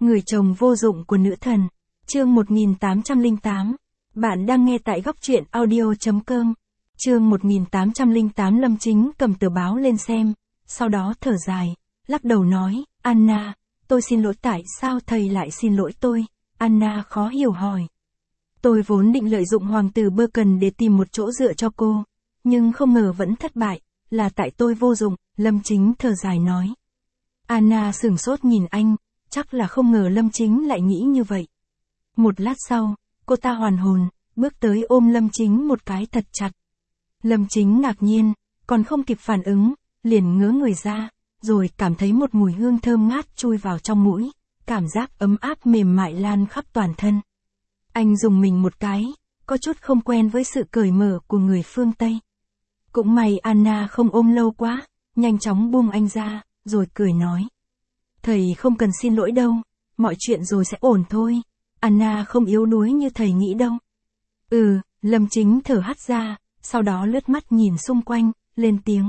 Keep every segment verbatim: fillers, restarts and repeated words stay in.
Người chồng vô dụng của nữ thần. Chương một nghìn tám trăm lẻ tám. Bạn đang nghe tại góc truyện audio chấm com. Chương một nghìn tám trăm lẻ tám. Lâm Chính cầm tờ báo lên xem, sau đó thở dài, lắc đầu nói, Anna, tôi xin lỗi. Tại sao thầy lại xin lỗi tôi? Anna khó hiểu hỏi. Tôi vốn định lợi dụng hoàng tử Berken để tìm một chỗ dựa cho cô, nhưng không ngờ vẫn thất bại, là tại tôi vô dụng, Lâm Chính thở dài nói. Anna sửng sốt nhìn anh, chắc là không ngờ Lâm Chính lại nghĩ như vậy. Một lát sau, cô ta hoàn hồn, bước tới ôm Lâm Chính một cái thật chặt. Lâm Chính ngạc nhiên, còn không kịp phản ứng, liền ngớ người ra, rồi cảm thấy một mùi hương thơm ngát chui vào trong mũi, cảm giác ấm áp mềm mại lan khắp toàn thân. Anh rùng mình một cái, có chút không quen với sự cởi mở của người phương Tây. Cũng may Anna không ôm lâu quá, nhanh chóng buông anh ra, rồi cười nói. Thầy không cần xin lỗi đâu, mọi chuyện rồi sẽ ổn thôi. Anna không yếu đuối như thầy nghĩ đâu. Ừ, Lâm Chính thở hắt ra, sau đó lướt mắt nhìn xung quanh, lên tiếng.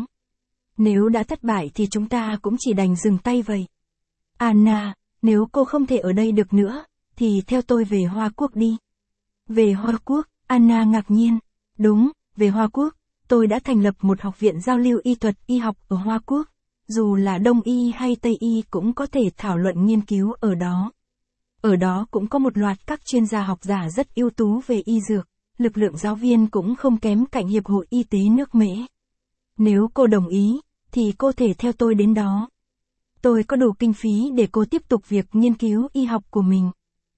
Nếu đã thất bại thì chúng ta cũng chỉ đành dừng tay vậy. Anna, nếu cô không thể ở đây được nữa, thì theo tôi về Hoa Quốc đi. Về Hoa Quốc? Anna ngạc nhiên. Đúng, về Hoa Quốc. Tôi đã thành lập một học viện giao lưu y thuật y học ở Hoa Quốc. Dù là Đông y hay Tây y cũng có thể thảo luận nghiên cứu ở đó. Ở đó cũng có một loạt các chuyên gia học giả rất ưu tú về y dược, lực lượng giáo viên cũng không kém cạnh Hiệp hội Y tế nước Mễ. Nếu cô đồng ý, thì cô thể theo tôi đến đó. Tôi có đủ kinh phí để cô tiếp tục việc nghiên cứu y học của mình.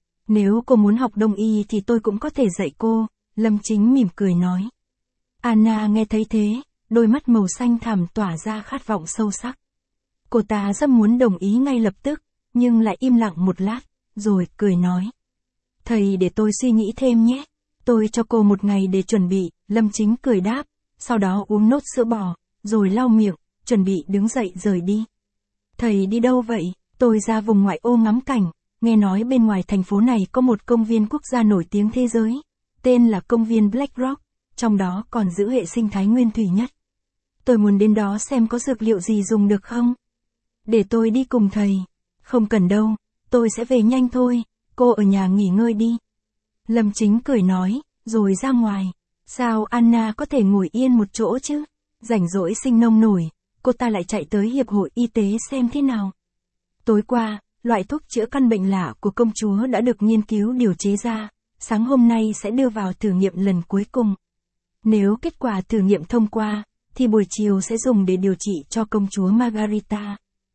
Nếu cô muốn học Đông y thì tôi cũng có thể dạy cô, Lâm Chính mỉm cười nói. Anna nghe thấy thế, đôi mắt màu xanh thẳm tỏa ra khát vọng sâu sắc. Cô ta rất muốn đồng ý ngay lập tức, nhưng lại im lặng một lát, rồi cười nói. Thầy để tôi suy nghĩ thêm nhé, tôi cho cô một ngày để chuẩn bị, Lâm Chính cười đáp, sau đó uống nốt sữa bò, rồi lau miệng, chuẩn bị đứng dậy rời đi. Thầy đi đâu vậy? Tôi ra vùng ngoại ô ngắm cảnh, nghe nói bên ngoài thành phố này có một công viên quốc gia nổi tiếng thế giới, tên là công viên Black Rock, trong đó còn giữ hệ sinh thái nguyên thủy nhất. Tôi muốn đến đó xem có dược liệu gì dùng được không? Để tôi đi cùng thầy. Không cần đâu, tôi sẽ về nhanh thôi, cô ở nhà nghỉ ngơi đi. Lâm Chính cười nói, rồi ra ngoài. Sao Anna có thể ngồi yên một chỗ chứ? Rảnh rỗi sinh nông nổi, cô ta lại chạy tới Hiệp hội Y tế xem thế nào. Tối qua, loại thuốc chữa căn bệnh lạ của công chúa đã được nghiên cứu điều chế ra, sáng hôm nay sẽ đưa vào thử nghiệm lần cuối cùng. Nếu kết quả thử nghiệm thông qua, thì buổi chiều sẽ dùng để điều trị cho công chúa Margarita.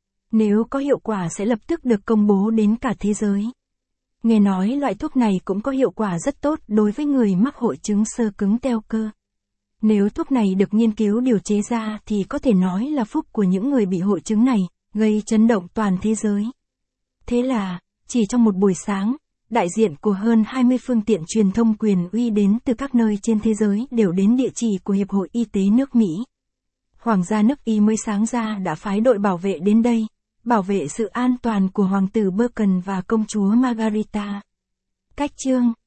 Nếu có hiệu quả sẽ lập tức được công bố đến cả thế giới. Nghe nói loại thuốc này cũng có hiệu quả rất tốt đối với người mắc hội chứng xơ cứng teo cơ. Nếu thuốc này được nghiên cứu điều chế ra thì có thể nói là phúc của những người bị hội chứng này, gây chấn động toàn thế giới. Thế là, chỉ trong một buổi sáng, đại diện của hơn hai mươi phương tiện truyền thông quyền uy đến từ các nơi trên thế giới đều đến địa chỉ của Hiệp hội Y tế nước Mỹ. Hoàng gia nước Y mới sáng ra đã phái đội bảo vệ đến đây, bảo vệ sự an toàn của hoàng tử Berken và công chúa Margarita. Cách chương